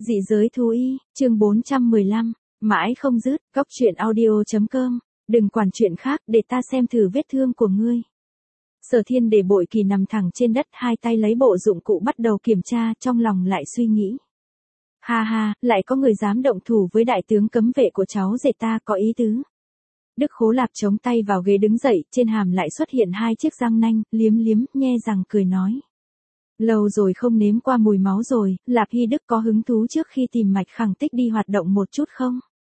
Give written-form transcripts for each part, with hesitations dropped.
Dị giới thú y, chương 415, mãi không dứt, góc truyện audio.com, đừng quản chuyện khác để ta xem thử vết thương của ngươi. Sở Thiên để Bội Kỳ nằm thẳng trên đất, hai tay lấy bộ dụng cụ bắt đầu kiểm tra, trong lòng lại suy nghĩ. Ha ha, lại có người dám động thủ với đại tướng cấm vệ của cháu rể ta, có ý tứ. Đức Khố Lạp chống tay vào ghế đứng dậy, trên hàm lại xuất hiện hai chiếc răng nanh, liếm liếm, nhe răng cười nói. Lâu rồi không nếm qua mùi máu rồi, Lạp Hy Đức có hứng thú trước khi tìm mạch khẳng tích đi hoạt động một chút không?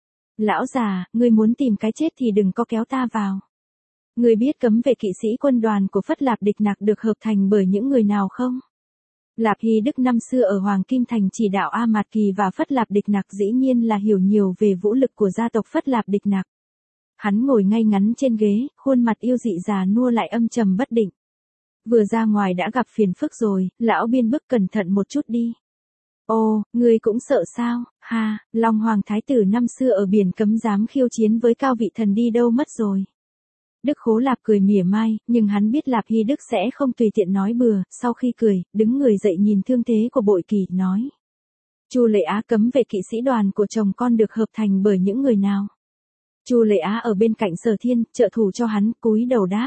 Lão già, ngươi muốn tìm cái chết thì đừng có kéo ta vào. Ngươi biết cấm vệ kỵ sĩ quân đoàn của Phất Lạp Địch Nặc được hợp thành bởi những người nào không? Lạp Hy Đức năm xưa ở Hoàng Kim Thành chỉ đạo A Mạt Kỳ và Phất Lạp Địch Nặc, dĩ nhiên là hiểu nhiều về vũ lực của gia tộc Phất Lạp Địch Nặc. Hắn ngồi ngay ngắn trên ghế, khuôn mặt yêu dị già nua lại âm trầm bất định. Vừa ra ngoài đã gặp phiền phức rồi, lão biên bức cẩn thận một chút đi. Ồ, ngươi cũng sợ sao? Ha, Long Hoàng Thái tử năm xưa ở biển cấm dám khiêu chiến với Cao Vị Thần đi đâu mất rồi. Đức Khố Lạp cười mỉa mai, nhưng hắn biết Lạp Hy Đức sẽ không tùy tiện nói bừa, sau khi cười, đứng người dậy nhìn thương thế của Bội Kỳ, nói. Chu Lệ Á cấm vệ kỵ sĩ đoàn của chồng con được hợp thành bởi những người nào? Chu Lệ Á ở bên cạnh Sở Thiên, trợ thủ cho hắn, cúi đầu đáp.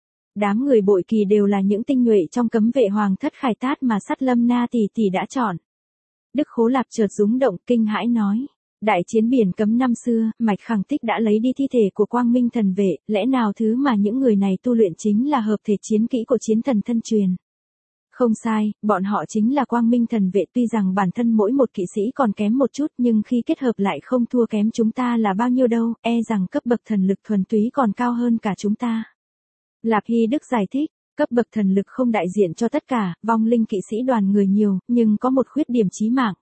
Đám người Bội Kỳ đều là những tinh nhuệ trong cấm vệ Hoàng thất Khải Tát mà Sắt Lâm Na tỷ tỷ đã chọn. Đức Khố Lạp chợt rúng động, kinh hãi nói. Đại chiến biển cấm năm xưa, mạch khẳng tích đã lấy đi thi thể của Quang Minh thần vệ, lẽ nào thứ mà những người này tu luyện chính là hợp thể chiến kỹ của chiến thần thân truyền? Không sai, bọn họ chính là Quang Minh thần vệ, tuy rằng bản thân mỗi một kỵ sĩ còn kém một chút, nhưng khi kết hợp lại không thua kém chúng ta là bao nhiêu đâu, e rằng cấp bậc thần lực thuần túy còn cao hơn cả chúng ta. Lạp Hy Đức giải thích, cấp bậc thần lực không đại diện cho tất cả, vong linh kỵ sĩ đoàn người nhiều, nhưng có một khuyết điểm chí mạng.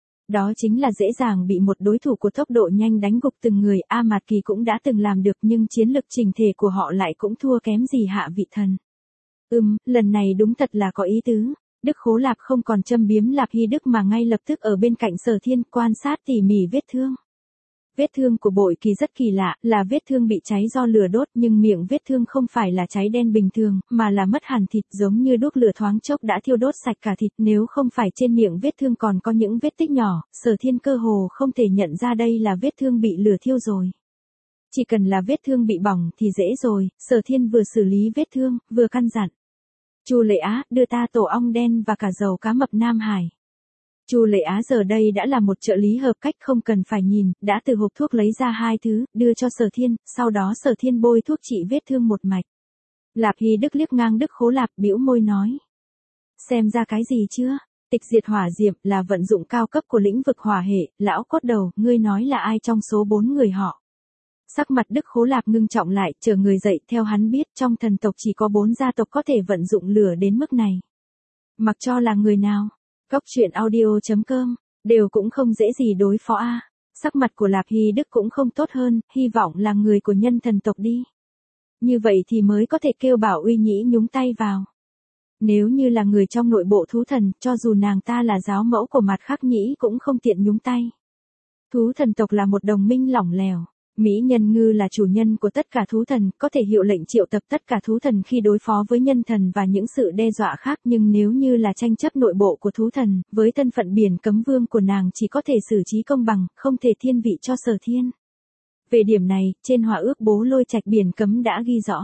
Đó chính là dễ dàng bị một đối thủ của tốc độ nhanh đánh gục từng người. A Mạt Kỳ cũng đã từng làm được, nhưng chiến lực chỉnh thể của họ lại cũng thua kém gì Hạ Vị Thần. Lần này đúng thật là có ý tứ. Đức Khố Lạp không còn châm biếm Lạp Hy Đức mà ngay lập tức ở bên cạnh Sở Thiên quan sát tỉ mỉ vết thương. Vết thương của Bội Kỳ rất kỳ lạ, là vết thương bị cháy do lửa đốt, nhưng miệng vết thương không phải là cháy đen bình thường, mà là mất hẳn thịt, giống như đốt lửa thoáng chốc đã thiêu đốt sạch cả thịt. Nếu không phải trên miệng vết thương còn có những vết tích nhỏ, Sở Thiên cơ hồ không thể nhận ra đây là vết thương bị lửa thiêu rồi. Chỉ cần là vết thương bị bỏng thì dễ rồi. Sở Thiên vừa xử lý vết thương, vừa căn dặn. Chu Lệ Á, đưa ta tổ ong đen và cả dầu cá mập Nam Hải. Chu Lệ Á giờ đây đã là một trợ lý hợp cách, không cần phải nhìn, đã từ hộp thuốc lấy ra hai thứ, đưa cho Sở Thiên, sau đó Sở Thiên bôi thuốc trị vết thương một mạch. Lạp Hy Đức liếc ngang Đức Khố Lạp, bĩu môi nói. Xem ra cái gì chưa? Tịch diệt hỏa diệm là vận dụng cao cấp của lĩnh vực hỏa hệ. Lão cốt đầu, ngươi nói là ai trong số 4 người họ? Sắc mặt Đức Khố Lạp ngưng trọng lại, chờ người dậy, theo hắn biết trong thần tộc chỉ có 4 gia tộc có thể vận dụng lửa đến mức này. Mặc cho là người nào, góc truyện audio.com, đều cũng không dễ gì đối phó a. Sắc mặt của Lạp Hy Đức cũng không tốt hơn, hy vọng là người của nhân thần tộc đi. Như vậy thì mới có thể kêu bảo Uy Nhĩ nhúng tay vào. Nếu như là người trong nội bộ thú thần, cho dù nàng ta là giáo mẫu của Mặt Khắc Nhĩ cũng không tiện nhúng tay. Thú thần tộc là một đồng minh lỏng lẻo. Mỹ Nhân Ngư là chủ nhân của tất cả thú thần, có thể hiệu lệnh triệu tập tất cả thú thần khi đối phó với nhân thần và những sự đe dọa khác, nhưng nếu như là tranh chấp nội bộ của thú thần, với thân phận biển cấm vương của nàng chỉ có thể xử trí công bằng, không thể thiên vị cho Sở Thiên. Về điểm này, trên hỏa ước Bố Lôi Trạch biển cấm đã ghi rõ.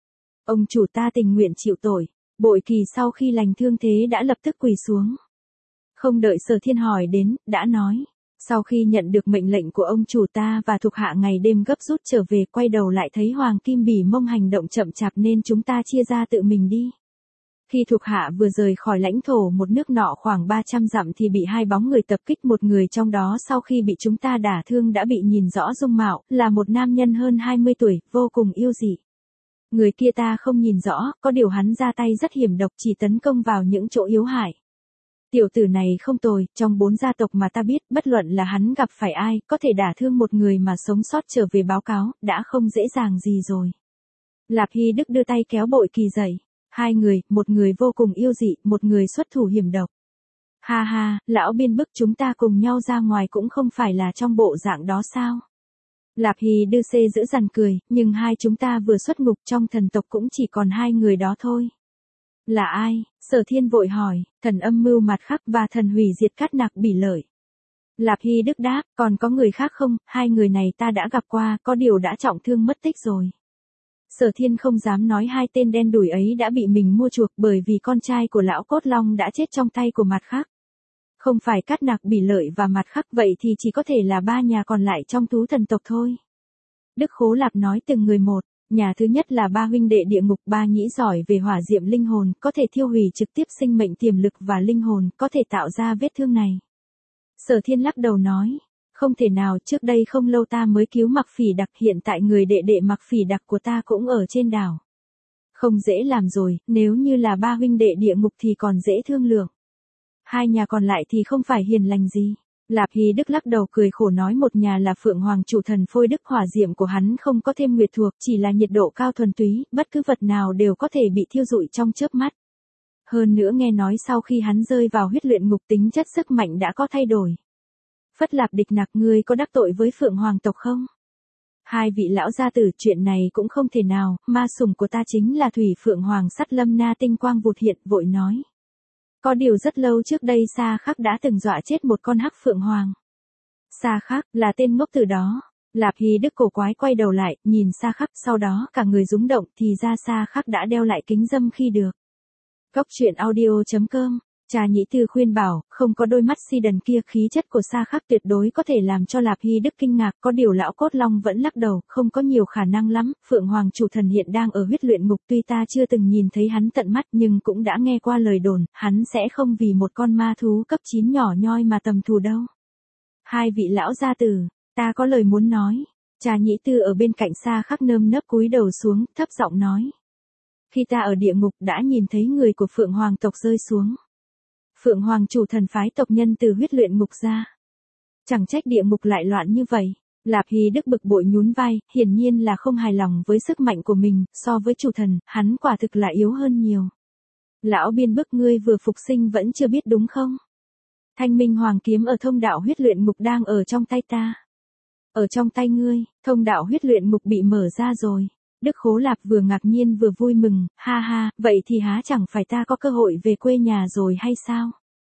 Ông chủ ta tình nguyện chịu tội. Bội Kỳ sau khi lành thương thế đã lập tức quỳ xuống. Không đợi Sở Thiên hỏi đến, đã nói. Sau khi nhận được mệnh lệnh của ông chủ ta và thuộc hạ ngày đêm gấp rút trở về, quay đầu lại thấy Hoàng Kim Bỉ Mông hành động chậm chạp nên chúng ta chia ra tự mình đi. Khi thuộc hạ vừa rời khỏi lãnh thổ một nước nọ khoảng 300 dặm thì bị hai bóng người tập kích, một người trong đó sau khi bị chúng ta đả thương đã bị nhìn rõ dung mạo, là một nam nhân hơn 20 tuổi, vô cùng yêu dị. Người kia ta không nhìn rõ, có điều hắn ra tay rất hiểm độc, chỉ tấn công vào những chỗ yếu hại. Tiểu tử này không tồi, trong 4 gia tộc mà ta biết, bất luận là hắn gặp phải ai, có thể đả thương một người mà sống sót trở về báo cáo, đã không dễ dàng gì rồi. Lạp Hy Đức đưa tay kéo Bội Kỳ dậy. Hai người, một người vô cùng yêu dị, một người xuất thủ hiểm độc. Ha ha, lão biên bức, chúng ta cùng nhau ra ngoài cũng không phải là trong bộ dạng đó sao? Lạp Hy Đức giữ dằn cười, nhưng hai chúng ta vừa xuất ngục, trong thần tộc cũng chỉ còn 2 người đó thôi. Là ai? Sở Thiên vội hỏi. Thần âm mưu Mặt Khắc và thần hủy diệt Cát Nặc Bỉ Lợi. Lạp Hy Đức đáp, còn có người khác không, hai người này ta đã gặp qua, có điều đã trọng thương mất tích rồi. Sở Thiên không dám nói hai tên đen đủi ấy đã bị mình mua chuộc bởi vì con trai của lão Cốt Long đã chết trong tay của Mặt Khắc. Không phải Cát Nặc Bỉ Lợi và Mặt Khắc vậy thì chỉ có thể là ba nhà còn lại trong Thú Thần tộc thôi. Đức Khố Lạp nói từng người một, nhà thứ nhất là ba huynh đệ địa ngục, ba nhĩ giỏi về hỏa diệm linh hồn, có thể thiêu hủy trực tiếp sinh mệnh tiềm lực và linh hồn, có thể tạo ra vết thương này. Sở Thiên lắc đầu nói, không thể nào, trước đây không lâu ta mới cứu Mặc Phỉ Đặc, hiện tại người đệ đệ Mặc Phỉ Đặc của ta cũng ở trên đảo. Không dễ làm rồi, nếu như là ba huynh đệ địa ngục thì còn dễ thương lượng. Hai nhà còn lại thì không phải hiền lành gì. Lạp Hy Đức lắc đầu cười khổ nói một nhà là Phượng Hoàng chủ thần Phôi Đức, hỏa diệm của hắn không có thêm nguyệt thuộc, chỉ là nhiệt độ cao thuần túy, bất cứ vật nào đều có thể bị thiêu rụi trong chớp mắt. Hơn nữa nghe nói sau khi hắn rơi vào huyết luyện ngục tính chất sức mạnh đã có thay đổi. Phất Lạp Địch Nặc, ngươi có đắc tội với Phượng Hoàng tộc không? Hai vị lão gia tử, chuyện này cũng không thể nào, ma sủng của ta chính là Thủy Phượng Hoàng Sắt Lâm Na tinh quang vụt hiện, vội nói. Có điều rất lâu trước đây Sa Khắc đã từng dọa chết một con hắc Phượng Hoàng. Sa Khắc là tên ngốc từ đó. Lạp Hy Đức cổ quái quay đầu lại, nhìn Sa Khắc, sau đó cả người rúng động, thì ra Sa Khắc đã đeo lại kính râm khi được. Góc truyện audio.com. Trà Nhĩ Tư khuyên bảo, không có đôi mắt si đần kia, khí chất của Sa Khắc tuyệt đối có thể làm cho Lạp Hy Đức kinh ngạc, có điều lão Cốt Long vẫn lắc đầu, không có nhiều khả năng lắm, Phượng Hoàng chủ thần hiện đang ở huyết luyện ngục, tuy ta chưa từng nhìn thấy hắn tận mắt nhưng cũng đã nghe qua lời đồn, hắn sẽ không vì một con ma thú cấp 9 nhỏ nhoi mà tầm thù đâu. Hai vị lão gia tử, ta có lời muốn nói. Trà Nhĩ Tư ở bên cạnh Sa Khắc nơm nớp cúi đầu xuống, thấp giọng nói. Khi ta ở địa ngục đã nhìn thấy người của Phượng Hoàng tộc rơi xuống. Phượng Hoàng chủ thần phái tộc nhân từ huyết luyện ngục ra. Chẳng trách địa ngục lại loạn như vậy. Lạp Hy Đức bực bội nhún vai, hiển nhiên là không hài lòng với sức mạnh của mình, so với chủ thần, hắn quả thực là yếu hơn nhiều. Lão Biên Bức, ngươi vừa phục sinh vẫn chưa biết đúng không? Thanh Minh Hoàng kiếm ở thông đạo huyết luyện ngục đang ở trong tay ta. Ở trong tay ngươi, thông đạo huyết luyện ngục bị mở ra rồi. Đức Khố Lạp vừa ngạc nhiên vừa vui mừng, ha ha, vậy thì há chẳng phải ta có cơ hội về quê nhà rồi hay sao?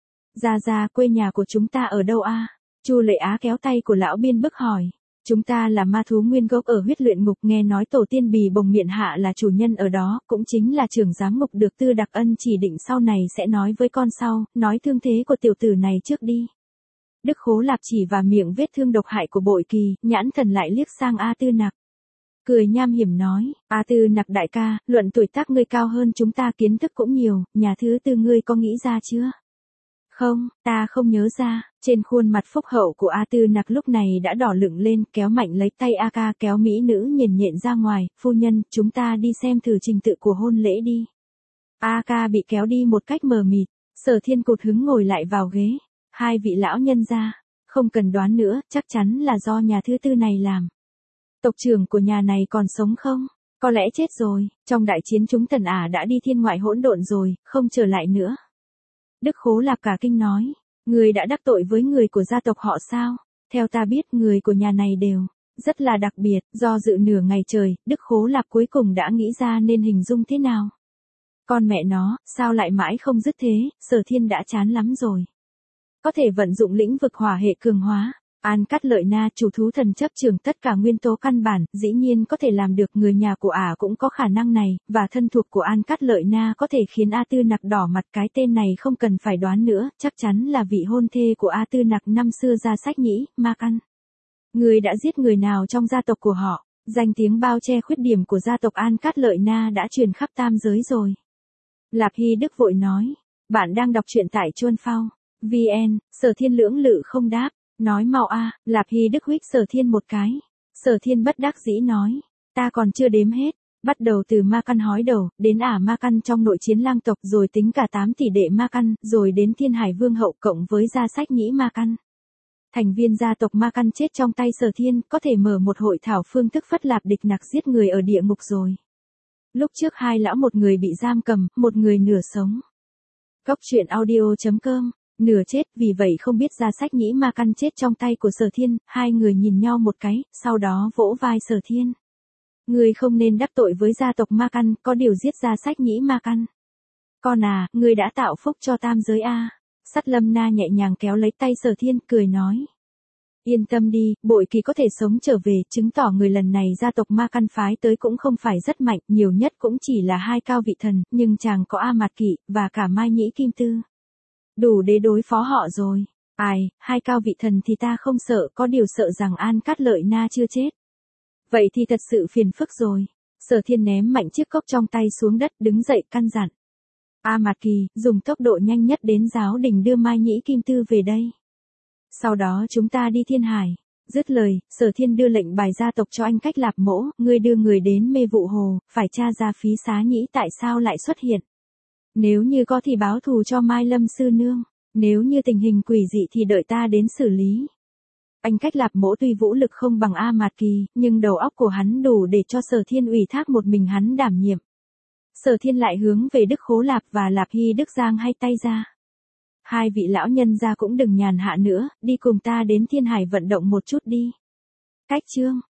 Ra quê nhà của chúng ta ở đâu a? Chu Lệ Á kéo tay của lão Biên Bức hỏi. Chúng ta là ma thú nguyên gốc ở huyết luyện ngục, nghe nói tổ tiên Bì Bồng Miện Hạ là chủ nhân ở đó, cũng chính là trưởng giám ngục được Tư Đặc Ân chỉ định sau này sẽ nói với con sau, nói thương thế của tiểu tử này trước đi. Đức Khố Lạp chỉ vào miệng vết thương độc hại của Bội Kỳ, nhãn thần lại liếc sang A Tư Nặc. Cười nham hiểm nói, A Tư Nặc đại ca, luận tuổi tác ngươi cao hơn chúng ta, kiến thức cũng nhiều, nhà thứ tư ngươi có nghĩ ra chưa? Không, ta không nhớ ra. Trên khuôn mặt phúc hậu của A Tư Nặc lúc này đã đỏ lựng lên, kéo mạnh lấy tay A Ca, kéo mỹ nữ nhện nhện ra ngoài, phu nhân, chúng ta đi xem thử trình tự của hôn lễ đi. A Ca bị kéo đi một cách mờ mịt, Sở Thiên cụt hứng ngồi lại vào ghế. Hai vị lão nhân gia, không cần đoán nữa, chắc chắn là do nhà thứ tư này làm. Tộc trưởng của nhà này còn sống không? Có lẽ chết rồi, trong đại chiến chúng thần ả đã đi thiên ngoại hỗn độn rồi, không trở lại nữa. Đức Khố Lạp cả kinh nói, người đã đắc tội với người của gia tộc họ sao? Theo ta biết người của nhà này đều rất là đặc biệt, do dự nửa ngày trời, Đức Khố Lạp cuối cùng đã nghĩ ra nên hình dung thế nào. Con mẹ nó, sao lại mãi không dứt thế, Sở Thiên đã chán lắm rồi. Có thể vận dụng lĩnh vực hỏa hệ cường hóa. An Cát Lợi Na, chủ thú thần chấp trường tất cả nguyên tố căn bản, dĩ nhiên có thể làm được, người nhà của ả cũng có khả năng này, và thân thuộc của An Cát Lợi Na có thể khiến A Tư Nặc đỏ mặt, cái tên này không cần phải đoán nữa, chắc chắn là vị hôn thê của A Tư Nặc năm xưa ra sách nhĩ, Ma Căn. Người đã giết người nào trong gia tộc của họ, danh tiếng bao che khuyết điểm của gia tộc An Cát Lợi Na đã truyền khắp tam giới rồi. Lạp Hy Đức vội nói, bạn đang đọc truyện tại Chuan Phao VN, Sở Thiên lưỡng lự không đáp. Nói mau a, Lạp Hy Đức huých Sở Thiên một cái. Sở Thiên bất đắc dĩ nói, ta còn chưa đếm hết, bắt đầu từ Ma Căn hói đầu, đến ả Ma Căn trong nội chiến lang tộc, rồi tính cả 8 tỷ đệ Ma Căn, rồi đến Thiên Hải Vương hậu cộng với gia sách nhĩ Ma Căn. Thành viên gia tộc Ma Căn chết trong tay Sở Thiên, có thể mở một hội thảo phương thức Phất Lạp Địch Nặc giết người ở địa ngục rồi. Lúc trước hai lão, một người bị giam cầm, một người nửa sống. Góc truyện audio.com. Nửa chết, vì vậy không biết ra sách nhĩ Ma Căn chết trong tay của Sở Thiên, hai người nhìn nhau một cái, sau đó vỗ vai Sở Thiên. Ngươi không nên đắc tội với gia tộc Ma Căn, có điều giết ra sách nhĩ Ma Căn. Con à, ngươi đã tạo phúc cho tam giới a. Sắt Lâm Na nhẹ nhàng kéo lấy tay Sở Thiên, cười nói, Yên tâm đi, Bội Kỳ có thể sống trở về, chứng tỏ người lần này gia tộc Ma Căn phái tới cũng không phải rất mạnh, nhiều nhất cũng chỉ là 2 cao vị thần, nhưng chàng có A Mạt Kỵ, và cả Mai Nhĩ Kim Tư. Đủ để đối phó họ rồi. Ai, 2 cao vị thần thì ta không sợ, có điều sợ rằng An Cát Lợi Na chưa chết. Vậy thì thật sự phiền phức rồi. Sở Thiên ném mạnh chiếc cốc trong tay xuống đất, đứng dậy căn dặn. A Mạt Kỳ, dùng tốc độ nhanh nhất đến giáo đình đưa Mai Nhĩ Kim Tư về đây. Sau đó chúng ta đi Thiên Hải. Dứt lời, Sở Thiên đưa lệnh bài gia tộc cho anh Cách Lạp Mỗ, ngươi đưa người đến Mê Vụ Hồ, phải tra ra Phí Xá Nhĩ tại sao lại xuất hiện. Nếu như có thì báo thù cho Mai Lâm sư nương, nếu như tình hình quỷ dị thì đợi ta đến xử lý. Anh Cách Lạp Mỗ tuy vũ lực không bằng A Mạt Kỳ, nhưng đầu óc của hắn đủ để cho Sở Thiên ủy thác một mình hắn đảm nhiệm. Sở Thiên lại hướng về Đức Khố Lạp và Lạp Hy Đức giang hai tay ra. 2 vị lão nhân gia cũng đừng nhàn hạ nữa, đi cùng ta đến Thiên Hải vận động một chút đi. Cách chương